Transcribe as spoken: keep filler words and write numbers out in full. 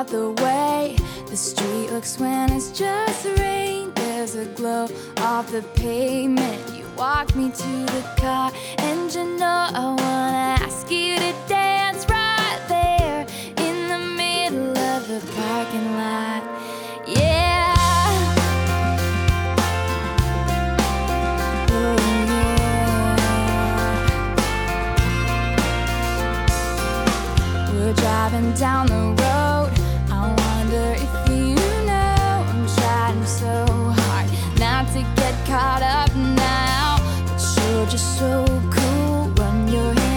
about the way the street looks when it's just rain. There's a glow off the pavement. You walk me to the car, and you know I wanna ask you to dance right there in the middle of the parking lot. Yeah. Oh, yeah. We're driving down the road. I wonder if you know I'm trying so hard not to get caught up now, but you're just so cool. Run your hands